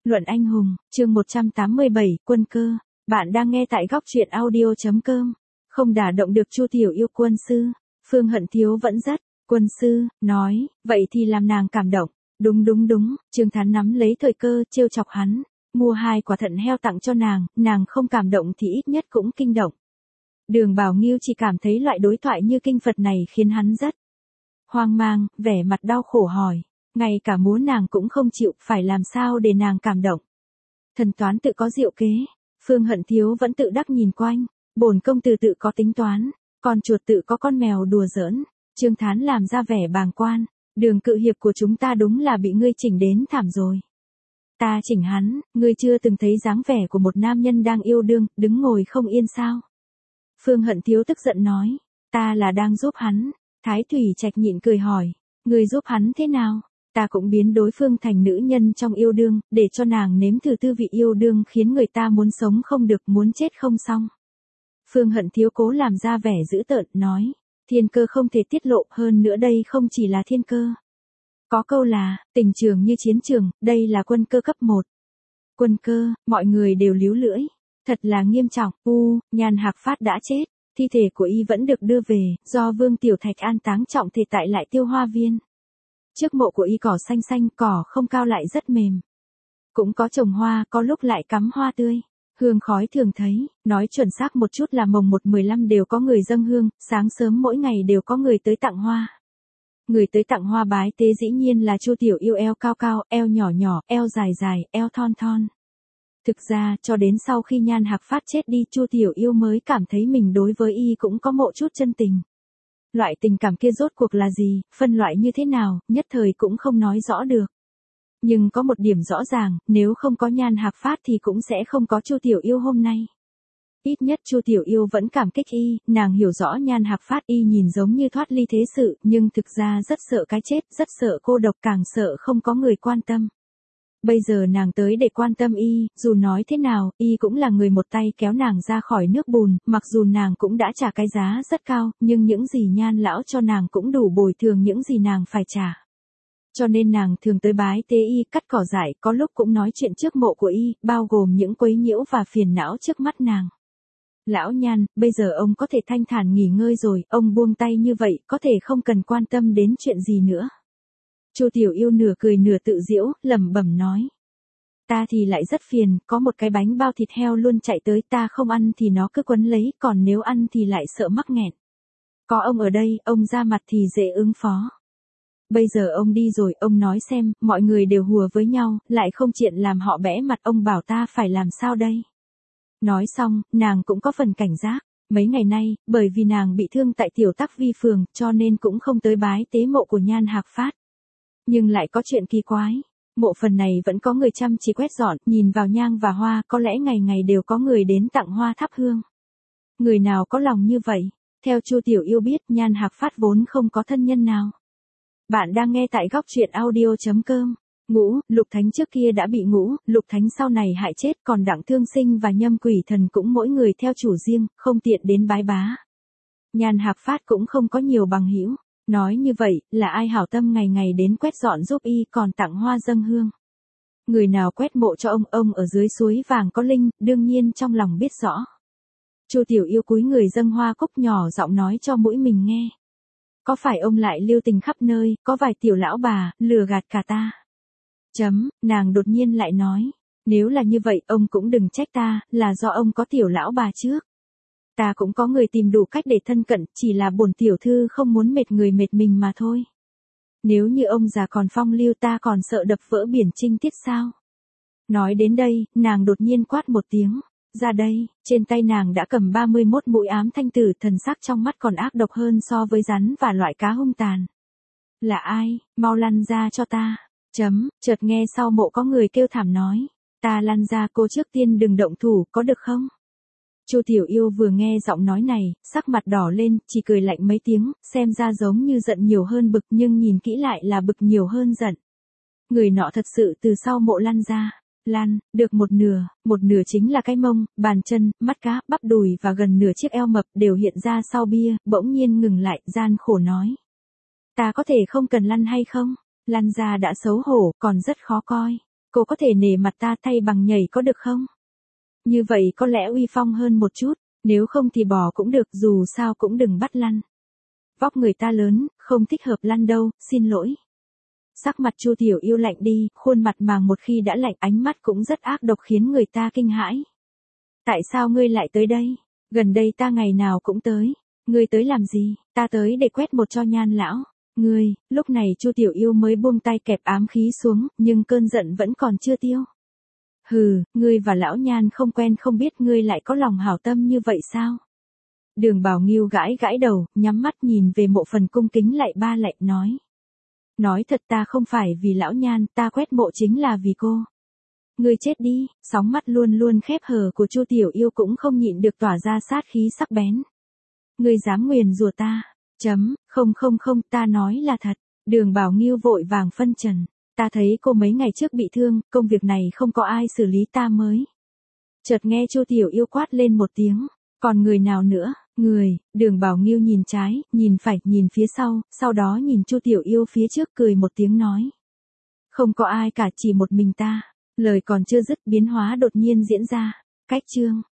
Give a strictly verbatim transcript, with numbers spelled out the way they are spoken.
Luận anh hùng, chương một trăm tám mươi bảy, quân cơ. Bạn đang nghe tại góc truyện audio chấm com. Không đả động được Chu Tiểu Yêu quân sư. Phương Hận Thiếu vẫn rất, quân sư, nói, vậy thì làm nàng cảm động. Đúng đúng đúng, Trương Thán nắm lấy thời cơ, trêu chọc hắn. Mua hai quả thận heo tặng cho nàng, nàng không cảm động thì ít nhất cũng kinh động. Đường Bảo Nghiêu chỉ cảm thấy loại đối thoại như kinh Phật này khiến hắn rất hoang mang, vẻ mặt đau khổ hỏi. Ngay cả muốn nàng cũng không chịu, phải làm sao để nàng cảm động. Thần toán tự có diệu kế, Phương Hận Thiếu vẫn tự đắc nhìn quanh, bổn công tử tự có tính toán, con chuột tự có con mèo đùa giỡn. Trương Thán làm ra vẻ bàng quan, Đường cự hiệp của chúng ta đúng là bị ngươi chỉnh đến thảm rồi. Ta chỉnh hắn, ngươi chưa từng thấy dáng vẻ của một nam nhân đang yêu đương, đứng ngồi không yên sao. Phương Hận Thiếu tức giận nói, ta là đang giúp hắn. Thái Thủy Trạch nhịn cười hỏi, ngươi giúp hắn thế nào? Ta cũng biến đối phương thành nữ nhân trong yêu đương, để cho nàng nếm thử tư vị yêu đương khiến người ta muốn sống không được, muốn chết không xong. Phương Hận Thiếu cố làm ra vẻ dữ tợn, nói, thiên cơ không thể tiết lộ, hơn nữa đây không chỉ là thiên cơ. Có câu là, tình trường như chiến trường, đây là quân cơ cấp một. Quân cơ, mọi người đều líu lưỡi. Thật là nghiêm trọng, u, Nhan Hạc Phát đã chết, thi thể của y vẫn được đưa về, do Vương Tiểu Thạch an táng trọng thể tại lại Tiêu Hoa Viên. Trước mộ của y cỏ xanh xanh, cỏ không cao lại rất mềm. Cũng có trồng hoa, có lúc lại cắm hoa tươi. Hương khói thường thấy, nói chuẩn xác một chút là mồng một mười lăm đều có người dâng hương, sáng sớm mỗi ngày đều có người tới tặng hoa. Người tới tặng hoa bái tế dĩ nhiên là Chu Tiểu Yêu, eo cao cao, eo nhỏ nhỏ, eo dài dài, eo thon thon. Thực ra, cho đến sau khi Nhan Hạc Phát chết đi, Chu Tiểu Yêu mới cảm thấy mình đối với y cũng có một chút chân tình. Loại tình cảm kia rốt cuộc là gì, phân loại như thế nào, nhất thời cũng không nói rõ được. Nhưng có một điểm rõ ràng, nếu không có Nhan Hạc Phát thì cũng sẽ không có Chu Tiểu Yêu hôm nay. Ít nhất Chu Tiểu Yêu vẫn cảm kích y, nàng hiểu rõ Nhan Hạc Phát y nhìn giống như thoát ly thế sự, nhưng thực ra rất sợ cái chết, rất sợ cô độc, càng sợ không có người quan tâm. Bây giờ nàng tới để quan tâm y, dù nói thế nào, y cũng là người một tay kéo nàng ra khỏi nước bùn, mặc dù nàng cũng đã trả cái giá rất cao, nhưng những gì Nhan lão cho nàng cũng đủ bồi thường những gì nàng phải trả. Cho nên nàng thường tới bái tế y, cắt cỏ dại, có lúc cũng nói chuyện trước mộ của y, bao gồm những quấy nhiễu và phiền não trước mắt nàng. Lão Nhan, bây giờ ông có thể thanh thản nghỉ ngơi rồi, ông buông tay như vậy, có thể không cần quan tâm đến chuyện gì nữa. Chu Tiểu Yêu nửa cười nửa tự giễu, lẩm bẩm nói. Ta thì lại rất phiền, có một cái bánh bao thịt heo luôn chạy tới, ta không ăn thì nó cứ quấn lấy, còn nếu ăn thì lại sợ mắc nghẹn. Có ông ở đây, ông ra mặt thì dễ ứng phó. Bây giờ ông đi rồi, ông nói xem, mọi người đều hùa với nhau, lại không chuyện làm họ bẽ mặt, ông bảo ta phải làm sao đây? Nói xong, nàng cũng có phần cảnh giác. Mấy ngày nay, bởi vì nàng bị thương tại Tiểu Tắc Vi Phường, cho nên cũng không tới bái tế mộ của Nhan Hạc Phát. Nhưng lại có chuyện kỳ quái. Mộ phần này vẫn có người chăm chỉ quét dọn, nhìn vào nhang và hoa, có lẽ ngày ngày đều có người đến tặng hoa thắp hương. Người nào có lòng như vậy? Theo Chu Tiểu Yêu biết, Nhan Hạc Phát vốn không có thân nhân nào. Bạn đang nghe tại góc truyện audio chấm com. Ngũ, Lục Thánh trước kia đã bị Ngũ, Lục Thánh sau này hại chết, còn Đặng Thương Sinh và Nhâm Quỷ Thần cũng mỗi người theo chủ riêng, không tiện đến bái bá. Nhan Hạc Phát cũng không có nhiều bằng hữu. Nói như vậy, là ai hảo tâm ngày ngày đến quét dọn giúp y, còn tặng hoa dâng hương. Người nào quét mộ cho ông, ông ở dưới suối vàng có linh, đương nhiên trong lòng biết rõ. Chu Tiểu Yêu cúi người dâng hoa cúc, nhỏ giọng nói cho mũi mình nghe. Có phải ông lại lưu tình khắp nơi, có vài tiểu lão bà, lừa gạt cả ta. Chấm, nàng đột nhiên lại nói, nếu là như vậy, ông cũng đừng trách ta, là do ông có tiểu lão bà trước. Ta cũng có người tìm đủ cách để thân cận, chỉ là bổn tiểu thư không muốn mệt người mệt mình mà thôi. Nếu như ông già còn phong lưu, ta còn sợ đập vỡ biển trinh tiết sao? Nói đến đây, nàng đột nhiên quát một tiếng. Ra đây, trên tay nàng đã cầm ba mươi mốt mũi ám thanh tử, thần sắc trong mắt còn ác độc hơn so với rắn và loại cá hung tàn. Là ai, mau lăn ra cho ta. Chấm, chợt nghe sau mộ có người kêu thảm nói. Ta lăn ra, cô trước tiên đừng động thủ, có được không? Chu Tiểu Yêu vừa nghe giọng nói này, sắc mặt đỏ lên, chỉ cười lạnh mấy tiếng, xem ra giống như giận nhiều hơn bực, nhưng nhìn kỹ lại là bực nhiều hơn giận. Người nọ thật sự từ sau mộ lăn ra. Lăn, được một nửa, một nửa chính là cái mông, bàn chân, mắt cá, bắp đùi và gần nửa chiếc eo mập đều hiện ra sau bia, bỗng nhiên ngừng lại, gian khổ nói. Ta có thể không cần lăn hay không? Lăn ra đã xấu hổ, còn rất khó coi. cô có thể nể mặt ta thay bằng nhảy có được không? Như vậy có lẽ uy phong hơn một chút, nếu không thì bỏ cũng được, dù sao cũng đừng bắt lăn. Vóc người ta lớn, không thích hợp lăn đâu, xin lỗi. Sắc mặt Chu Tiểu Yêu lạnh đi, khuôn mặt màng một khi đã lạnh, ánh mắt cũng rất ác độc khiến người ta kinh hãi. Tại sao ngươi lại tới đây? Gần đây ta ngày nào cũng tới. Ngươi tới làm gì? Ta tới để quét một cho Nhan lão. Ngươi, lúc này Chu Tiểu Yêu mới buông tay kẹp ám khí xuống, nhưng cơn giận vẫn còn chưa tiêu. Hừ, ngươi và lão Nhan không quen không biết ngươi lại có lòng hảo tâm như vậy sao? Đường Bảo Nghiêu gãi gãi đầu, nhắm mắt nhìn về Mộ Phần cung kính lạy ba lạy nói. Nói thật ta không phải vì lão Nhan, ta quét mộ chính là vì cô. Ngươi chết đi, sóng mắt luôn luôn khép hờ của Chu Tiểu Yêu cũng không nhịn được tỏa ra sát khí sắc bén. Ngươi dám nguyền rủa ta? Chấm, không không không, ta nói là thật. Đường Bảo Nghiêu vội vàng phân trần. Ta thấy cô mấy ngày trước bị thương, công việc này không có ai xử lý ta mới. Chợt nghe Chu Tiểu Yêu quát lên một tiếng. Còn người nào nữa? Người, Đường Bảo Nghiêu nhìn trái, nhìn phải, nhìn phía sau, sau đó nhìn Chu Tiểu Yêu phía trước cười một tiếng nói. Không có ai cả, chỉ một mình ta. Lời còn chưa dứt, biến hóa đột nhiên diễn ra. Cách chương.